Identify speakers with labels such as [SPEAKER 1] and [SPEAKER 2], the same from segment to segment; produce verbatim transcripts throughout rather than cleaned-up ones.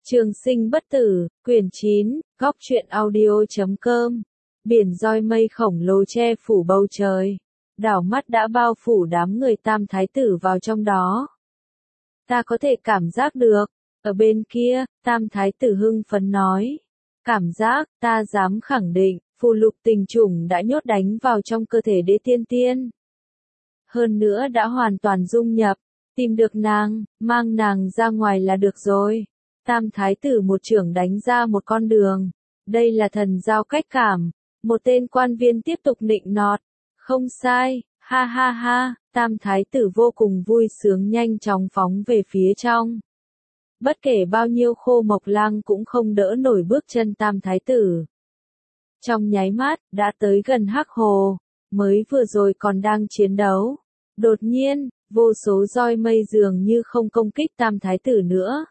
[SPEAKER 1] Trường sinh bất tử, quyển chín, góc truyện audio.com. Biển roi mây khổng lồ che phủ bầu trời. Đảo mắt đã bao phủ đám người tam thái tử vào trong đó. Ta có thể cảm giác được. Ở bên kia, tam thái tử hưng phấn nói. Cảm giác, ta dám khẳng định, phù lục tình trùng đã nhốt đánh vào trong cơ thể đế tiên tiên. Hơn nữa đã hoàn toàn dung nhập. Tìm được nàng, mang nàng ra ngoài là được rồi. Tam thái tử một trưởng đánh ra một con đường. Đây là thần giao cách cảm. Một tên quan viên tiếp tục nịnh nọt. Không sai, ha ha ha, tam thái tử vô cùng vui sướng nhanh chóng phóng về phía trong. Bất kể bao nhiêu khô mộc lang cũng không đỡ nổi bước chân tam thái tử. Trong nháy mắt, đã tới gần Hắc Hồ, mới vừa rồi còn đang chiến đấu. Đột nhiên, vô số roi mây dường như không công kích tam thái tử nữa.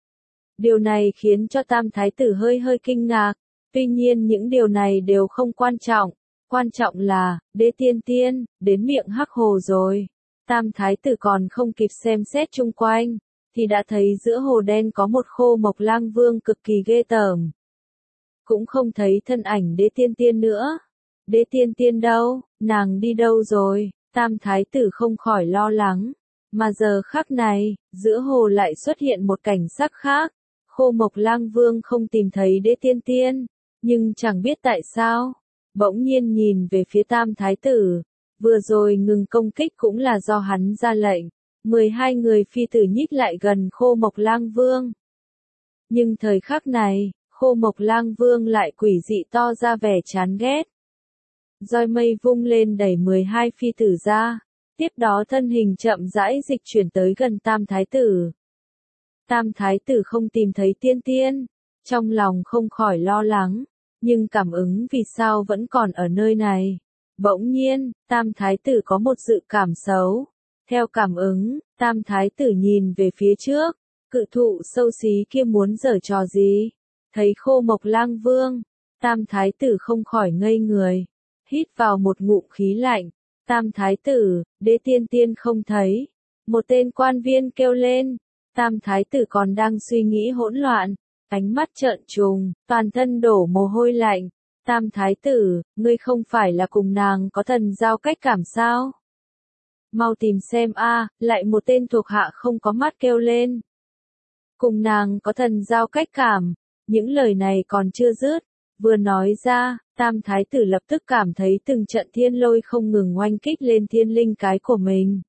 [SPEAKER 1] Điều này khiến cho tam thái tử hơi hơi kinh ngạc, tuy nhiên những điều này đều không quan trọng, quan trọng là, đế tiên tiên, đến miệng Hắc Hồ rồi. Tam thái tử còn không kịp xem xét chung quanh, thì đã thấy giữa hồ đen có một khô mộc lang vương cực kỳ ghê tởm. Cũng không thấy thân ảnh đế tiên tiên nữa. Đế tiên tiên đâu, nàng đi đâu rồi, tam thái tử không khỏi lo lắng. Mà giờ khắc này, giữa hồ lại xuất hiện một cảnh sắc khác. Khô mộc lang vương không tìm thấy đế tiên tiên, nhưng chẳng biết tại sao, bỗng nhiên nhìn về phía tam thái tử, vừa rồi ngừng công kích cũng là do hắn ra lệnh, mười hai người phi tử nhích lại gần khô mộc lang vương. Nhưng thời khắc này, khô mộc lang vương lại quỷ dị to ra vẻ chán ghét. Roi mây vung lên đẩy mười hai phi tử ra, tiếp đó thân hình chậm rãi dịch chuyển tới gần tam thái tử. Tam thái tử không tìm thấy tiên tiên, trong lòng không khỏi lo lắng, nhưng cảm ứng vì sao vẫn còn ở nơi này. Bỗng nhiên, tam thái tử có một dự cảm xấu. Theo cảm ứng, tam thái tử nhìn về phía trước, cự thụ xấu xí kia muốn giở trò gì. Thấy khô mộc lang vương, tam thái tử không khỏi ngây người, hít vào một ngụm khí lạnh. Tam thái tử, đế tiên tiên không thấy. Một tên quan viên kêu lên. Tam thái tử còn đang suy nghĩ hỗn loạn, ánh mắt trợn trùng, toàn thân đổ mồ hôi lạnh. Tam thái tử, ngươi không phải là cùng nàng có thần giao cách cảm sao? Mau tìm xem a, lại một tên thuộc hạ không có mắt kêu lên. Cùng nàng có thần giao cách cảm, những lời này còn chưa dứt, vừa nói ra, tam thái tử lập tức cảm thấy từng trận thiên lôi không ngừng oanh kích lên thiên linh cái của mình.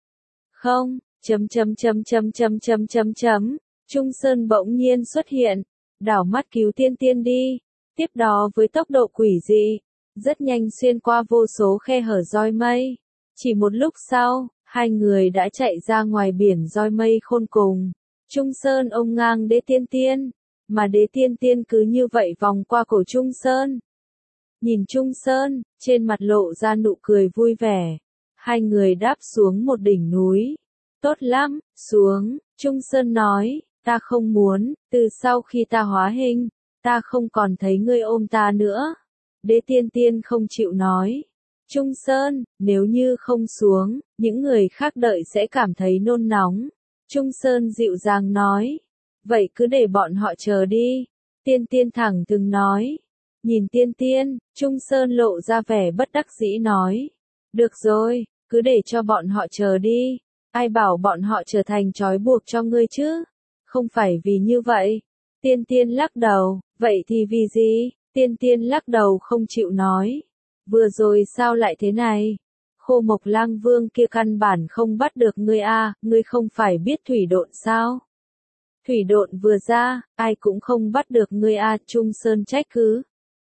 [SPEAKER 1] Không. Chấm chấm chấm chấm chấm chấm chấm chấm, Trung Sơn bỗng nhiên xuất hiện, đảo mắt cứu tiên tiên đi, tiếp đó với tốc độ quỷ dị, rất nhanh xuyên qua vô số khe hở roi mây. Chỉ một lúc sau, hai người đã chạy ra ngoài biển roi mây khôn cùng. Trung Sơn ôm ngang đế tiên tiên, mà đế tiên tiên cứ như vậy vòng qua cổ Trung Sơn. Nhìn Trung Sơn, trên mặt lộ ra nụ cười vui vẻ. Hai người đáp xuống một đỉnh núi. Tốt lắm, xuống, Trung Sơn nói, ta không muốn, từ sau khi ta hóa hình, ta không còn thấy ngươi ôm ta nữa. Đế tiên tiên không chịu nói. Trung Sơn, nếu như không xuống, những người khác đợi sẽ cảm thấy nôn nóng. Trung Sơn dịu dàng nói, vậy cứ để bọn họ chờ đi. Tiên tiên thẳng từng nói. Nhìn tiên tiên, Trung Sơn lộ ra vẻ bất đắc dĩ nói. Được rồi, cứ để cho bọn họ chờ đi. Ai bảo bọn họ trở thành trói buộc cho ngươi chứ? Không phải vì như vậy. Tiên tiên lắc đầu, vậy thì vì gì? Tiên tiên lắc đầu không chịu nói. Vừa rồi sao lại thế này? Khô mộc lang vương kia căn bản không bắt được ngươi a, ngươi không phải biết thủy độn sao? Thủy độn vừa ra, ai cũng không bắt được ngươi a, Trung Sơn trách cứ.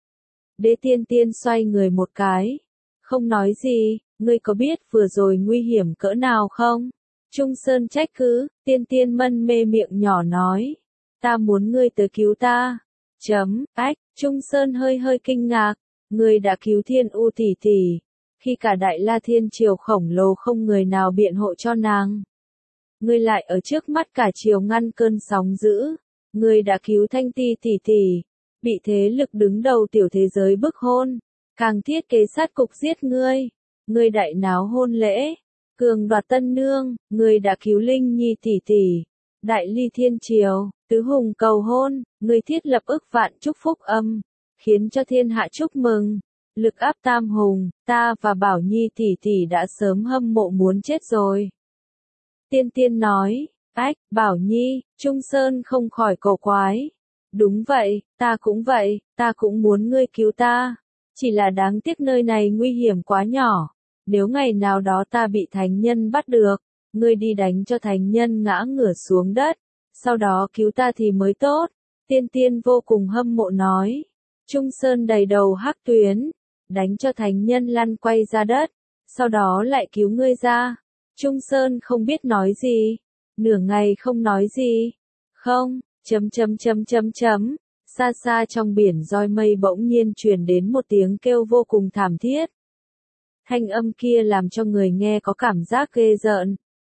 [SPEAKER 1] Đế tiên tiên xoay người một cái. Không nói gì, ngươi có biết vừa rồi nguy hiểm cỡ nào không? Trung Sơn trách cứ, tiên tiên mân mê miệng nhỏ nói. Ta muốn ngươi tới cứu ta. Chấm, ách, Trung Sơn hơi hơi kinh ngạc. Ngươi đã cứu thiên u tỷ tỷ. Khi cả đại la thiên triều khổng lồ không người nào biện hộ cho nàng. Ngươi lại ở trước mắt cả triều ngăn cơn sóng dữ. Ngươi đã cứu thanh ti tỷ tỷ. Bị thế lực đứng đầu tiểu thế giới bức hôn. Càng thiết kế sát cục giết ngươi. Ngươi đại náo hôn lễ. Cường đoạt tân nương, người đã cứu Linh Nhi tỷ tỷ. Đại ly thiên triều, tứ hùng cầu hôn, người thiết lập ức vạn chúc phúc âm, khiến cho thiên hạ chúc mừng. Lực áp tam hùng, ta và Bảo Nhi tỷ tỷ đã sớm hâm mộ muốn chết rồi. Tiên tiên nói, ách, Bảo Nhi, Trung Sơn không khỏi cổ quái. Đúng vậy, ta cũng vậy, ta cũng muốn ngươi cứu ta. Chỉ là đáng tiếc nơi này nguy hiểm quá nhỏ. Nếu ngày nào đó ta bị thánh nhân bắt được, ngươi đi đánh cho thánh nhân ngã ngửa xuống đất, sau đó cứu ta thì mới tốt. Tiên tiên vô cùng hâm mộ nói. Trung Sơn đầy đầu hắc tuyến, đánh cho thánh nhân lăn quay ra đất, sau đó lại cứu ngươi ra. Trung Sơn không biết nói gì, nửa ngày không nói gì. Không, chấm chấm chấm chấm chấm, xa xa trong biển roi mây bỗng nhiên truyền đến một tiếng kêu vô cùng thảm thiết. Thanh âm kia làm cho người nghe có cảm giác ghê rợn.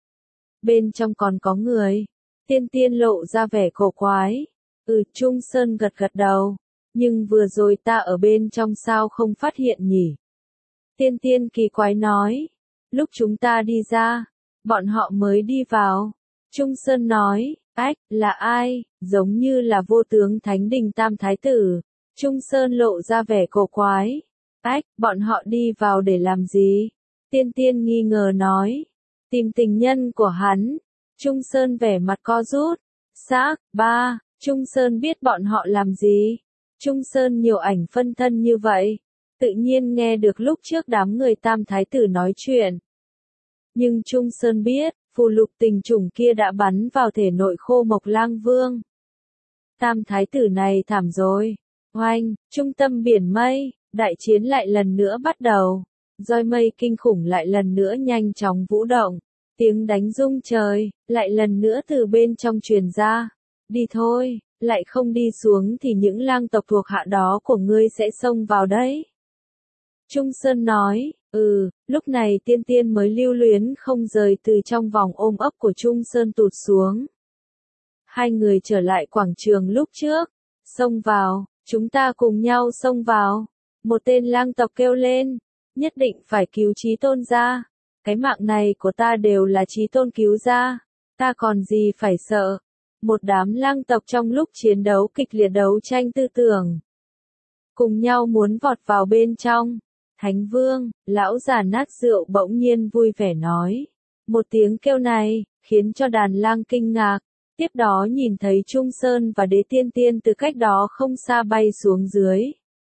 [SPEAKER 1] Bên trong còn có người. Tiên tiên lộ ra vẻ cổ quái. Ừ, Trung Sơn gật gật đầu. Nhưng vừa rồi ta ở bên trong sao không phát hiện nhỉ? Tiên tiên kỳ quái nói. Lúc chúng ta đi ra, bọn họ mới đi vào. Trung Sơn nói, ách, là ai? Giống như là vô tướng Thánh Đình Tam Thái Tử. Trung Sơn lộ ra vẻ cổ quái. Ách, bọn họ đi vào để làm gì? Tiên tiên nghi ngờ nói. Tìm tình nhân của hắn. Trung Sơn vẻ mặt co rút. Xác, ba, Trung Sơn biết bọn họ làm gì? Trung Sơn nhiều ảnh phân thân như vậy. Tự nhiên nghe được lúc trước đám người Tam Thái Tử nói chuyện. Nhưng Trung Sơn biết, phù lục tình trùng kia đã bắn vào thể nội Khô Mộc Lang Vương. Tam Thái Tử này thảm rồi. Oanh, trung tâm biển mây, đại chiến lại lần nữa bắt đầu. Roi mây kinh khủng lại lần nữa nhanh chóng vũ động. Tiếng đánh rung trời, lại lần nữa từ bên trong truyền ra. Đi thôi, lại không đi xuống thì những lang tộc thuộc hạ đó của ngươi sẽ xông vào đấy. Trung Sơn nói, ừ, lúc này tiên tiên mới lưu luyến không rời từ trong vòng ôm ấp của Trung Sơn tụt xuống. Hai người trở lại quảng trường lúc trước, xông vào, chúng ta cùng nhau xông vào. Một tên lang tộc kêu lên, nhất định phải cứu Chí Tôn ra. Cái mạng này của ta đều là Chí Tôn cứu ra, ta còn gì phải sợ. Một đám lang tộc trong lúc chiến đấu kịch liệt đấu tranh tư tưởng. Cùng nhau muốn vọt vào bên trong. Thánh Vương, lão già nát rượu bỗng nhiên vui vẻ nói. Một tiếng kêu này, khiến cho đàn lang kinh ngạc. Tiếp đó nhìn thấy Trung Sơn và Đế Tiên Tiên từ cách đó không xa bay xuống dưới.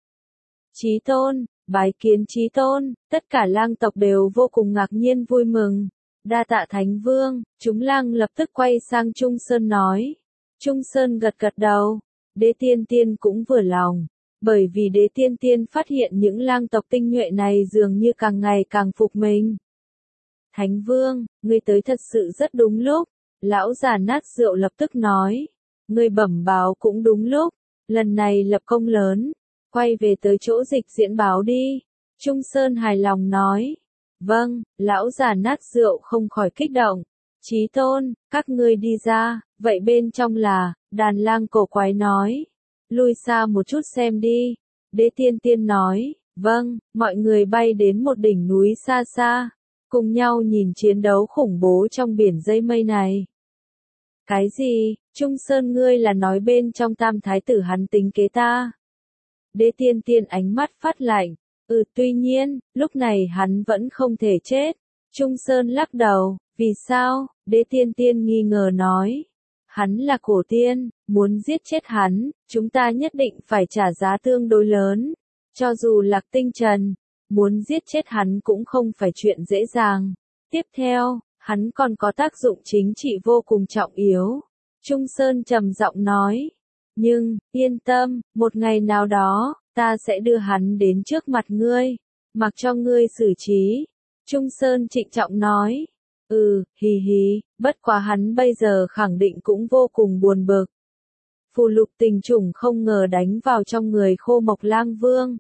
[SPEAKER 1] Chí Tôn, bái kiến Chí Tôn, tất cả lang tộc đều vô cùng ngạc nhiên vui mừng. Đa tạ Thánh Vương, chúng lang lập tức quay sang Trung Sơn nói. Trung Sơn gật gật đầu, Đế Tiên Tiên cũng vừa lòng. Bởi vì Đế Tiên Tiên phát hiện những lang tộc tinh nhuệ này dường như càng ngày càng phục mình. Thánh Vương, ngươi tới thật sự rất đúng lúc. Lão già nát rượu lập tức nói. Ngươi bẩm báo cũng đúng lúc. Lần này lập công lớn. Quay về tới chỗ dịch diễn báo đi. Trung Sơn hài lòng nói. Vâng, lão già nát rượu không khỏi kích động. Chí Tôn, các ngươi đi ra, vậy bên trong là, đàn lang cổ quái nói. Lui xa một chút xem đi. Đế Tiên Tiên nói, vâng, mọi người bay đến một đỉnh núi xa xa. Cùng nhau nhìn chiến đấu khủng bố trong biển dây mây này. Cái gì, Trung Sơn ngươi là nói bên trong Tam Thái Tử hắn tính kế ta? Đế Tiên Tiên ánh mắt phát lạnh. Ừ, tuy nhiên, lúc này hắn vẫn không thể chết. Trung Sơn lắc đầu, vì sao? Đế Tiên Tiên nghi ngờ nói. Hắn là cổ tiên, muốn giết chết hắn, chúng ta nhất định phải trả giá tương đối lớn. Cho dù Lạc Tinh Trần, muốn giết chết hắn cũng không phải chuyện dễ dàng. Tiếp theo, hắn còn có tác dụng chính trị vô cùng trọng yếu. Trung Sơn trầm giọng nói. Nhưng, yên tâm, một ngày nào đó, ta sẽ đưa hắn đến trước mặt ngươi, mặc cho ngươi xử trí. Trung Sơn trịnh trọng nói. Ừ, hì hì, bất quá hắn bây giờ khẳng định cũng vô cùng buồn bực. Phù lục tình trùng không ngờ đánh vào trong người Khô Mộc Lang Vương.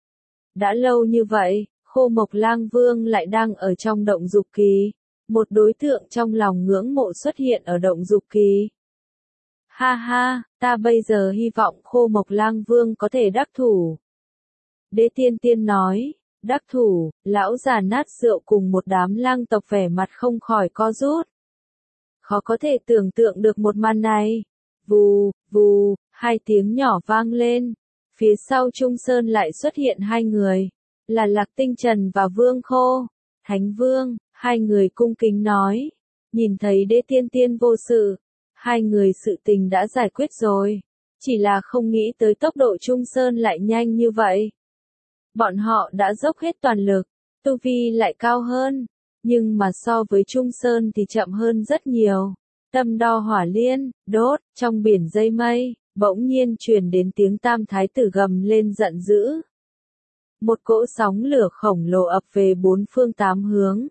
[SPEAKER 1] Đã lâu như vậy, Khô Mộc Lang Vương lại đang ở trong động dục kỳ. Một đối tượng trong lòng ngưỡng mộ xuất hiện ở động dục kỳ. Ha ha, ta bây giờ hy vọng Khô Mộc Lang Vương có thể đắc thủ. Đế Tiên Tiên nói. Đắc thủ, lão già nát rượu cùng một đám lang tộc vẻ mặt không khỏi co rút. Khó có thể tưởng tượng được một màn này. Vù, vù, hai tiếng nhỏ vang lên. Phía sau Trung Sơn lại xuất hiện hai người. Là Lạc Tinh Trần và Vương Khô. Thánh Vương, hai người cung kính nói. Nhìn thấy Đế Tiên Tiên vô sự. Hai người sự tình đã giải quyết rồi. Chỉ là không nghĩ tới tốc độ Trung Sơn lại nhanh như vậy. Bọn họ đã dốc hết toàn lực. Tu vi lại cao hơn. Nhưng mà so với Trung Sơn thì chậm hơn rất nhiều. Tâm đo hỏa liên, đốt, trong biển dây mây, bỗng nhiên truyền đến tiếng Tam Thái tử gầm lên giận dữ. Một cỗ sóng lửa khổng lồ ập về bốn phương tám hướng.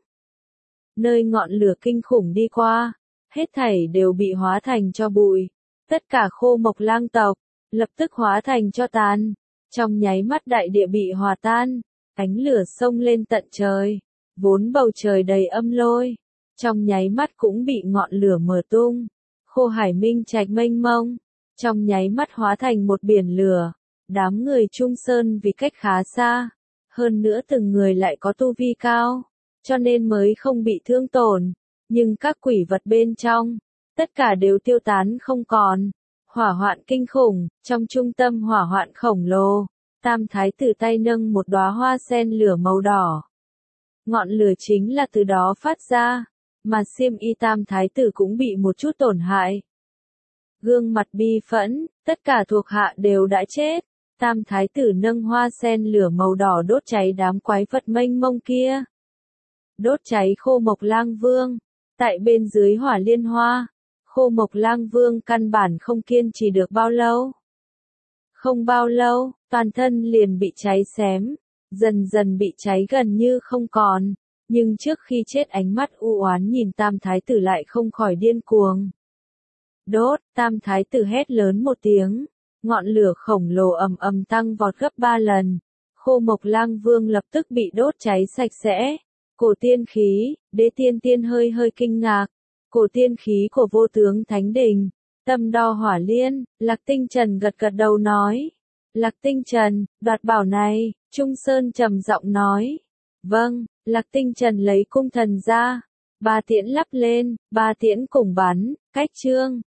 [SPEAKER 1] Nơi ngọn lửa kinh khủng đi qua, hết thảy đều bị hóa thành tro bụi. Tất cả Khô Mộc Lang tộc, lập tức hóa thành tro tàn. Trong nháy mắt đại địa bị hòa tan, ánh lửa xông lên tận trời. Vốn bầu trời đầy âm lôi, trong nháy mắt cũng bị ngọn lửa mở tung. Khô Hải Minh Trạch mênh mông, trong nháy mắt hóa thành một biển lửa. Đám người Trung Sơn vì cách khá xa, hơn nữa từng người lại có tu vi cao, cho nên mới không bị thương tổn. Nhưng các quỷ vật bên trong, tất cả đều tiêu tán không còn. Hỏa hoạn kinh khủng, trong trung tâm hỏa hoạn khổng lồ, Tam Thái tử tay nâng một đóa hoa sen lửa màu đỏ. Ngọn lửa chính là từ đó phát ra, mà xiêm y Tam Thái tử cũng bị một chút tổn hại. Gương mặt bi phẫn, tất cả thuộc hạ đều đã chết. Tam Thái tử nâng hoa sen lửa màu đỏ đốt cháy đám quái vật mênh mông kia. Đốt cháy Khô Mộc Lang Vương. Tại bên dưới hỏa liên hoa, Khô Mộc Lang Vương căn bản không kiên trì được bao lâu. Không bao lâu, toàn thân liền bị cháy xém, dần dần bị cháy gần như không còn. Nhưng trước khi chết ánh mắt u oán nhìn Tam Thái tử lại không khỏi điên cuồng. Đốt, Tam Thái tử hét lớn một tiếng. Ngọn lửa khổng lồ ầm ầm tăng vọt gấp ba lần. Khô Mộc Lang Vương lập tức bị đốt cháy sạch sẽ. Cổ tiên khí, Đế Tiên Tiên hơi hơi kinh ngạc. Cổ tiên khí của vô tướng Thánh Đình. Tâm đo hỏa liên, Lạc Tinh Trần gật gật đầu nói. Lạc Tinh Trần, đoạt bảo này, Trung Sơn trầm giọng nói. Vâng, Lạc Tinh Trần lấy cung thần ra. Ba tiễn lắp lên, ba tiễn cùng bắn, cách chương.